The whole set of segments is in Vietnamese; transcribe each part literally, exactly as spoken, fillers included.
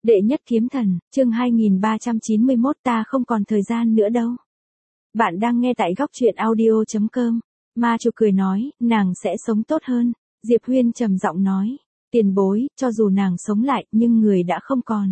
Đệ nhất kiếm thần, chương hai nghìn ba trăm chín mươi mốt ta không còn thời gian nữa đâu. Bạn đang nghe tại góc truyện audio chấm com. Ma chủ cười nói, nàng sẽ sống tốt hơn. Diệp Huyên trầm giọng nói, tiền bối, cho dù nàng sống lại, nhưng người đã không còn.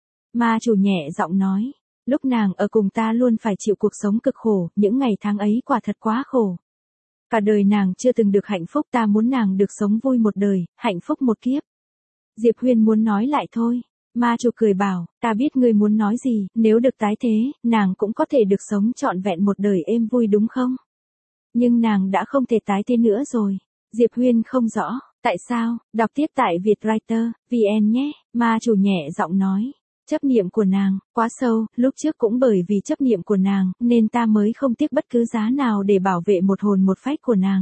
Ma chủ nhẹ giọng nói, lúc nàng ở cùng ta luôn phải chịu cuộc sống cực khổ, những ngày tháng ấy quả thật quá khổ. Cả đời nàng chưa từng được hạnh phúc, ta muốn nàng được sống vui một đời, hạnh phúc một kiếp. Diệp Huyên muốn nói lại thôi. Ma chủ cười bảo, ta biết ngươi muốn nói gì, nếu được tái thế, nàng cũng có thể được sống trọn vẹn một đời êm vui đúng không? Nhưng nàng đã không thể tái thế nữa rồi. Diệp Huyên không rõ, tại sao, đọc tiếp tại Vietwriter, vn nhé, ma chủ nhẹ giọng nói. Chấp niệm của nàng, quá sâu, lúc trước cũng bởi vì chấp niệm của nàng, nên ta mới không tiếc bất cứ giá nào để bảo vệ một hồn một phách của nàng.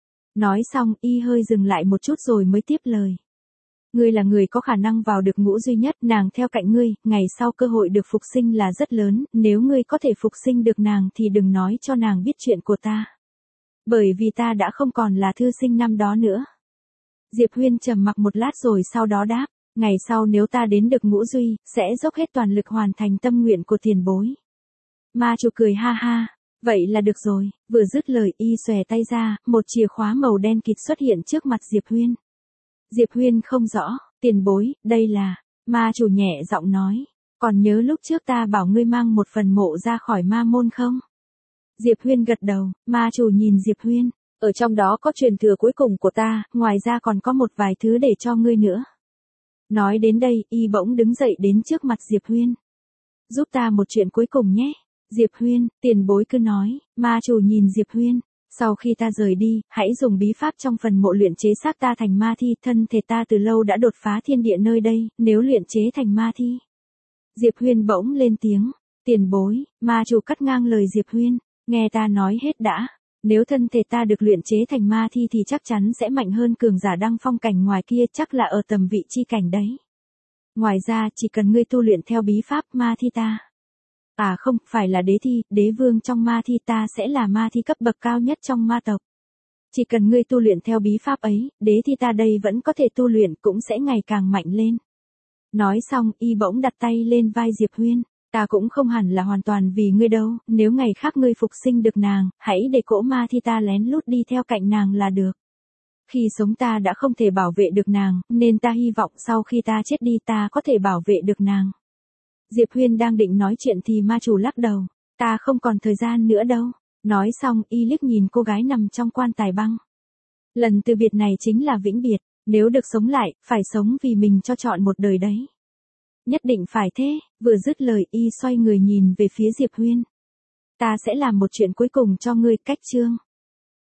Nói xong, y hơi dừng lại một chút rồi mới tiếp lời. Ngươi là người có khả năng vào được ngũ duy nhất, nàng theo cạnh ngươi, ngày sau cơ hội được phục sinh là rất lớn, nếu ngươi có thể phục sinh được nàng thì đừng nói cho nàng biết chuyện của ta. Bởi vì ta đã không còn là thư sinh năm đó nữa. Diệp Huyên trầm mặc một lát rồi sau đó đáp, ngày sau nếu ta đến được ngũ duy, sẽ dốc hết toàn lực hoàn thành tâm nguyện của tiền bối. Ma chủ cười ha ha, vậy là được rồi, vừa dứt lời y xòe tay ra, một chìa khóa màu đen kịt xuất hiện trước mặt Diệp Huyên. Diệp Huyên không rõ, tiền bối, đây là, ma chủ nhẹ giọng nói, còn nhớ lúc trước ta bảo ngươi mang một phần mộ ra khỏi ma môn không? Diệp Huyên gật đầu, ma chủ nhìn Diệp Huyên, ở trong đó có truyền thừa cuối cùng của ta, ngoài ra còn có một vài thứ để cho ngươi nữa. Nói đến đây, y bỗng đứng dậy đến trước mặt Diệp Huyên. Giúp ta một chuyện cuối cùng nhé. Diệp Huyên, tiền bối cứ nói, ma chủ nhìn Diệp Huyên. Sau khi ta rời đi, hãy dùng bí pháp trong phần mộ luyện chế xác ta thành ma thi, thân thể ta từ lâu đã đột phá thiên địa nơi đây, nếu luyện chế thành ma thi. Diệp Huyên bỗng lên tiếng, tiền bối, ma chủ cắt ngang lời Diệp Huyên, nghe ta nói hết đã, nếu thân thể ta được luyện chế thành ma thi thì chắc chắn sẽ mạnh hơn cường giả đăng phong cảnh ngoài kia, chắc là ở tầm vị chi cảnh đấy. Ngoài ra, chỉ cần ngươi tu luyện theo bí pháp ma thi ta. À không, phải là đế thi, đế vương trong ma thi ta sẽ là ma thi cấp bậc cao nhất trong ma tộc. Chỉ cần ngươi tu luyện theo bí pháp ấy, đế thi ta đây vẫn có thể tu luyện, cũng sẽ ngày càng mạnh lên. Nói xong, y bỗng đặt tay lên vai Diệp Huyên, ta cũng không hẳn là hoàn toàn vì ngươi đâu, nếu ngày khác ngươi phục sinh được nàng, hãy để cỗ ma thi ta lén lút đi theo cạnh nàng là được. Khi sống ta đã không thể bảo vệ được nàng, nên ta hy vọng sau khi ta chết đi ta có thể bảo vệ được nàng. Diệp Huyên đang định nói chuyện thì ma chủ lắc đầu, ta không còn thời gian nữa đâu. Nói xong, y liếc nhìn cô gái nằm trong quan tài băng. Lần từ biệt này chính là vĩnh biệt, nếu được sống lại, phải sống vì mình cho chọn một đời đấy. Nhất định phải thế, vừa dứt lời y xoay người nhìn về phía Diệp Huyên. Ta sẽ làm một chuyện cuối cùng cho ngươi, cách chương.